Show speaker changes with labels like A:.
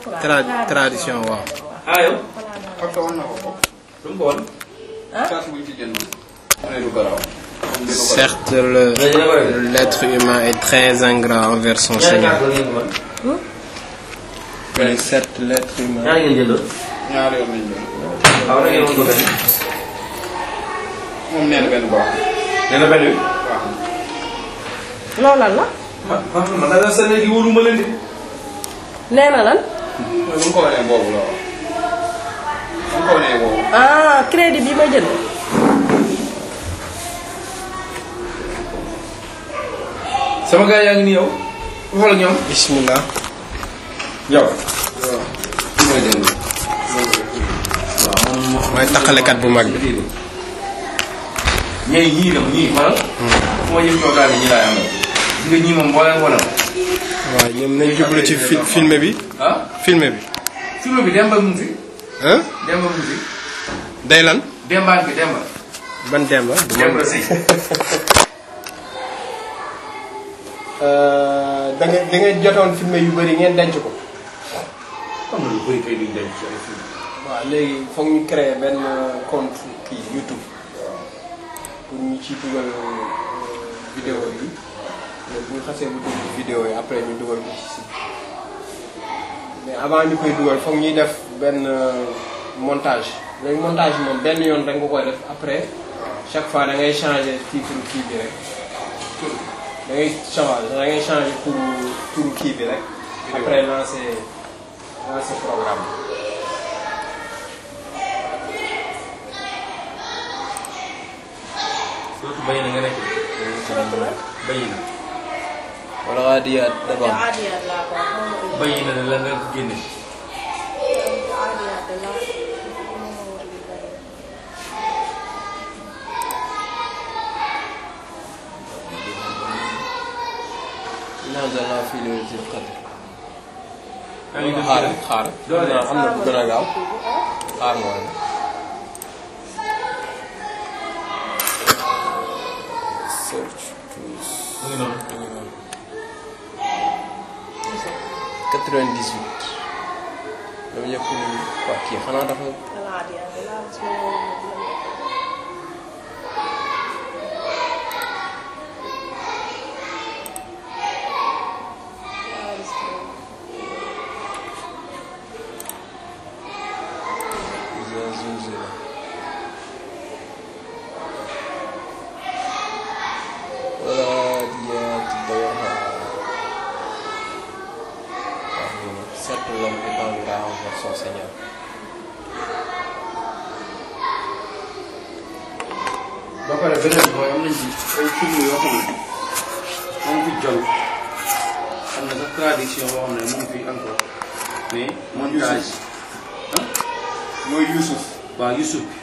A: tradition waaw.
B: yow.
A: Certes, l'être humain est très ingrat envers son Seigneur. Mais certes, l'être humain.
C: loola la. nee na lan. ah crédit bi ma jënd.
B: sama gars yaa ngi nii yow. waxal ak ñoom.
A: Bismillah.
B: yow.
A: mooy taxalekat bu mag bi.
B: ñii dem ñii xoolal. fu ma yëg toogaale ñi laay amal. gis nga ñii moom boo leen wanal.
A: waaw ñoom nañ jublu ci filmé bi. filmé bi.
B: filmé bi Demba mu ngi fi. Demba mu ngi fi.
A: day lan.
B: Demba bi Demba.
A: ban Demba.
B: Demba si.
A: da ngeen jotoon filmé yu bëri ngeen denc ko.
B: xam nga lu bëri kay duñ denc ci ay film.
A: waaw léegi foog ñu créer benn compte kii YouTube pour ñu ci dugal vidéo yi mais bu ñu xasee bu dugg vidéo yi après ñu dugal ko ci site mais avant ñu koy dugal foog ñuy def benn montage léegi montage moom benn yoon rek nga koy def après chaque fois da ngay changer titre kii bi rek da ngay changer turu kii bi rek après lancer programme.
B: surtout béy na nga nekk. béy na.
A: wala aadiyaat d'abord.
C: aadiyaat laa ko wax.
B: béy na la nga génne.
C: aadiyaat la.
A: inna anzalnaahu fii laylatil qadr.
B: yaa ngi
A: xaar. am na bu gën a gaaw. xaar nga woon. search plus. 98. dama ñëpp quoi kii xanaa dafa. Certes, l'homme est ingrat envers son Seigneur.
B: ba pare beneen bi mooy am nañ ci ay film yoo xam ne moom fi jaww am na sax tradition boo xam ne mu ngi fi encore mais montage
A: mooy Youssouf.
B: waaw Youssouf